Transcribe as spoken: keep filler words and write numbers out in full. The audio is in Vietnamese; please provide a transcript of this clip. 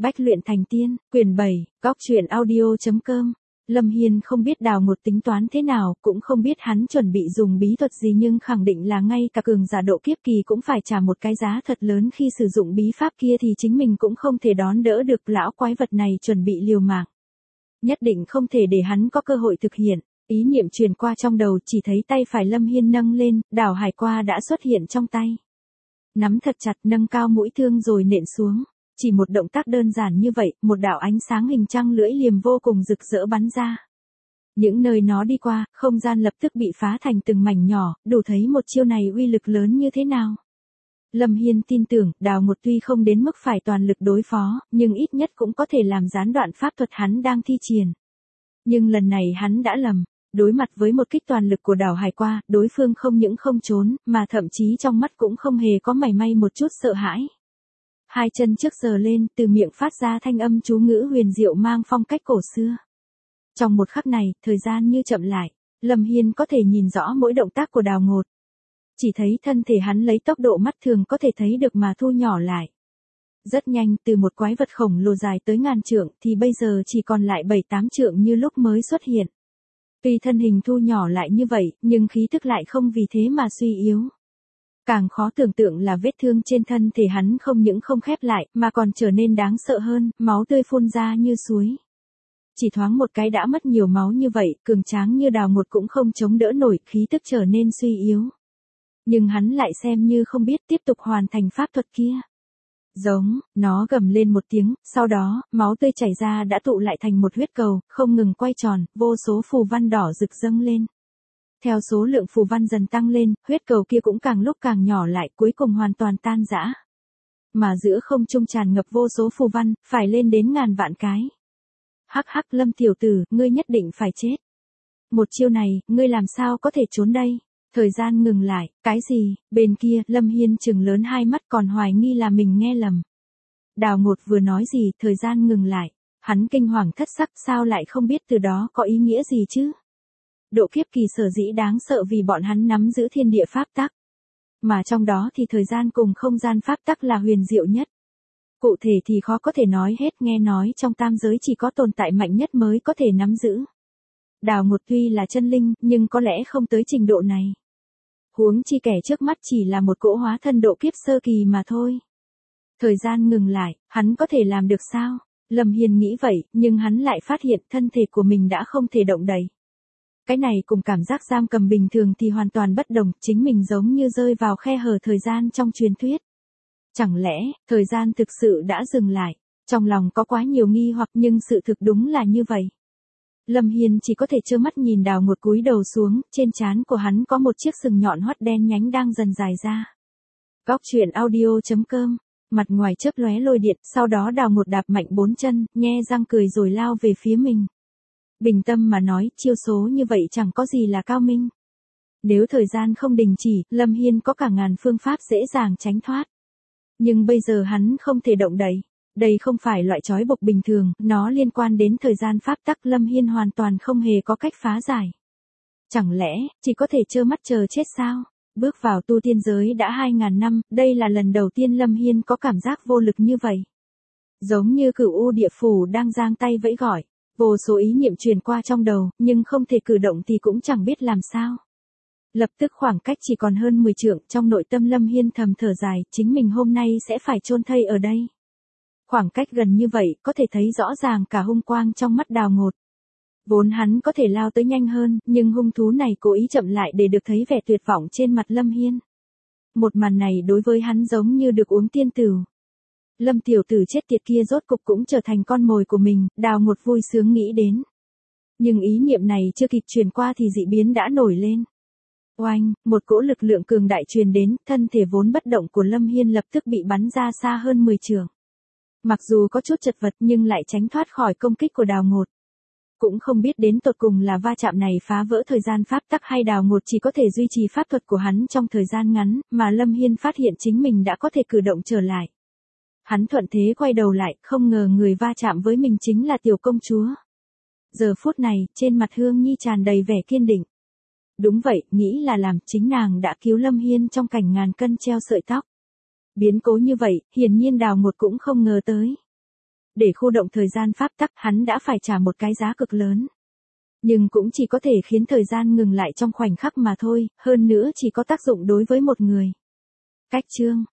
Bách luyện thành tiên, quyển bảy, góc truyện audio.com. Lâm Hiên không biết Đào Ngột tính toán thế nào, cũng không biết hắn chuẩn bị dùng bí thuật gì, nhưng khẳng định là ngay cả cường giả độ kiếp kỳ cũng phải trả một cái giá thật lớn khi sử dụng bí pháp kia, thì chính mình cũng không thể đón đỡ được. Lão quái vật này chuẩn bị liều mạng, nhất định không thể để hắn có cơ hội thực hiện. Ý niệm truyền qua trong đầu, chỉ thấy tay phải Lâm Hiên nâng lên, đào hải qua đã xuất hiện trong tay. Nắm thật chặt, nâng cao mũi thương rồi nện xuống. Chỉ một động tác đơn giản như vậy, một đạo ánh sáng hình trăng lưỡi liềm vô cùng rực rỡ bắn ra. Những nơi nó đi qua, không gian lập tức bị phá thành từng mảnh nhỏ, đủ thấy một chiêu này uy lực lớn như thế nào. Lâm Hiên tin tưởng, Đào Ngột tuy không đến mức phải toàn lực đối phó, nhưng ít nhất cũng có thể làm gián đoạn pháp thuật hắn đang thi triển. Nhưng lần này hắn đã lầm. Đối mặt với một kích toàn lực của đào hải qua, đối phương không những không trốn, mà thậm chí trong mắt cũng không hề có mảy may một chút sợ hãi. Hai chân trước giơ lên, từ miệng phát ra thanh âm chú ngữ huyền diệu mang phong cách cổ xưa. Trong một khắc này, thời gian như chậm lại, Lâm Hiên có thể nhìn rõ mỗi động tác của Đào Ngột. Chỉ thấy thân thể hắn lấy tốc độ mắt thường có thể thấy được mà thu nhỏ lại. Rất nhanh, từ một quái vật khổng lồ dài tới ngàn trượng thì bây giờ chỉ còn lại bảy tám trượng như lúc mới xuất hiện. Tuy thân hình thu nhỏ lại như vậy, nhưng khí thức lại không vì thế mà suy yếu. Càng khó tưởng tượng là vết thương trên thân thể hắn không những không khép lại, mà còn trở nên đáng sợ hơn, máu tươi phun ra như suối. Chỉ thoáng một cái đã mất nhiều máu như vậy, cường tráng như Đào Ngột cũng không chống đỡ nổi, khí tức trở nên suy yếu. Nhưng hắn lại xem như không biết, tiếp tục hoàn thành pháp thuật kia. Giống, nó gầm lên một tiếng, sau đó, máu tươi chảy ra đã tụ lại thành một huyết cầu, không ngừng quay tròn, vô số phù văn đỏ rực dâng lên. Theo số lượng phù văn dần tăng lên, huyết cầu kia cũng càng lúc càng nhỏ lại, cuối cùng hoàn toàn tan rã. Mà giữa không trung tràn ngập vô số phù văn, phải lên đến ngàn vạn cái. Hắc hắc Lâm tiểu tử, ngươi nhất định phải chết. Một chiêu này, ngươi làm sao có thể trốn đây? Thời gian ngừng lại, cái gì? Bên kia, Lâm Hiên trừng lớn hai mắt còn hoài nghi là mình nghe lầm. Đào Ngột vừa nói gì, thời gian ngừng lại. Hắn kinh hoàng thất sắc, sao lại không biết từ đó có ý nghĩa gì chứ? Độ kiếp kỳ sở dĩ đáng sợ vì bọn hắn nắm giữ thiên địa pháp tắc. Mà trong đó thì thời gian cùng không gian pháp tắc là huyền diệu nhất. Cụ thể thì khó có thể nói hết, nghe nói trong tam giới chỉ có tồn tại mạnh nhất mới có thể nắm giữ. Đào Ngột tuy là chân linh, nhưng có lẽ không tới trình độ này. Huống chi kẻ trước mắt chỉ là một cỗ hóa thân độ kiếp sơ kỳ mà thôi. Thời gian ngừng lại, hắn có thể làm được sao? Lâm Hiên nghĩ vậy, nhưng hắn lại phát hiện thân thể của mình đã không thể động đậy. Cái này cùng cảm giác giam cầm bình thường thì hoàn toàn bất đồng, chính mình giống như rơi vào khe hở thời gian trong truyền thuyết. Chẳng lẽ, thời gian thực sự đã dừng lại? Trong lòng có quá nhiều nghi hoặc, nhưng sự thực đúng là như vậy. Lâm Hiên chỉ có thể trơ mắt nhìn Đào Ngột cúi đầu xuống, trên trán của hắn có một chiếc sừng nhọn hoắt đen nhánh đang dần dài ra. Góc truyện audio.com. Mặt ngoài chớp lóe lôi điện, sau đó Đào Ngột đạp mạnh bốn chân, nhe răng cười rồi lao về phía mình. Bình tâm mà nói, chiêu số như vậy chẳng có gì là cao minh. Nếu thời gian không đình chỉ, Lâm Hiên có cả ngàn phương pháp dễ dàng tránh thoát. Nhưng bây giờ hắn không thể động đậy. Đây không phải loại trói buộc bình thường, nó liên quan đến thời gian pháp tắc, Lâm Hiên hoàn toàn không hề có cách phá giải. Chẳng lẽ, chỉ có thể trơ mắt chờ chết sao? Bước vào tu tiên giới đã hai ngàn năm, đây là lần đầu tiên Lâm Hiên có cảm giác vô lực như vậy. Giống như Cửu U Địa Phủ đang giang tay vẫy gọi, vô số ý niệm truyền qua trong đầu, nhưng không thể cử động thì cũng chẳng biết làm sao. Lập tức khoảng cách chỉ còn hơn mười trượng, trong nội tâm Lâm Hiên thầm thở dài, chính mình hôm nay sẽ phải chôn thây ở đây. Khoảng cách gần như vậy, có thể thấy rõ ràng cả hung quang trong mắt Đào Ngột. Vốn hắn có thể lao tới nhanh hơn, nhưng hung thú này cố ý chậm lại để được thấy vẻ tuyệt vọng trên mặt Lâm Hiên. Một màn này đối với hắn giống như được uống tiên tửu. Lâm tiểu tử chết tiệt kia rốt cục cũng trở thành con mồi của mình, Đào Ngột vui sướng nghĩ đến. Nhưng ý niệm này chưa kịp truyền qua thì dị biến đã nổi lên. Oanh, một cỗ lực lượng cường đại truyền đến, thân thể vốn bất động của Lâm Hiên lập tức bị bắn ra xa hơn mười trượng. Mặc dù có chút chật vật nhưng lại tránh thoát khỏi công kích của Đào Ngột. Cũng không biết đến tột cùng là va chạm này phá vỡ thời gian pháp tắc hay Đào Ngột chỉ có thể duy trì pháp thuật của hắn trong thời gian ngắn, mà Lâm Hiên phát hiện chính mình đã có thể cử động trở lại. Hắn thuận thế quay đầu lại, không ngờ người va chạm với mình chính là tiểu công chúa. Giờ phút này, trên mặt Hương Nhi tràn đầy vẻ kiên định. Đúng vậy, nghĩ là làm, chính nàng đã cứu Lâm Hiên trong cảnh ngàn cân treo sợi tóc. Biến cố như vậy, hiển nhiên Đào Ngột cũng không ngờ tới. để khu động thời gian pháp tắc hắn đã phải trả một cái giá cực lớn. Nhưng cũng chỉ có thể khiến thời gian ngừng lại trong khoảnh khắc mà thôi, hơn nữa chỉ có tác dụng đối với một người. Cách chương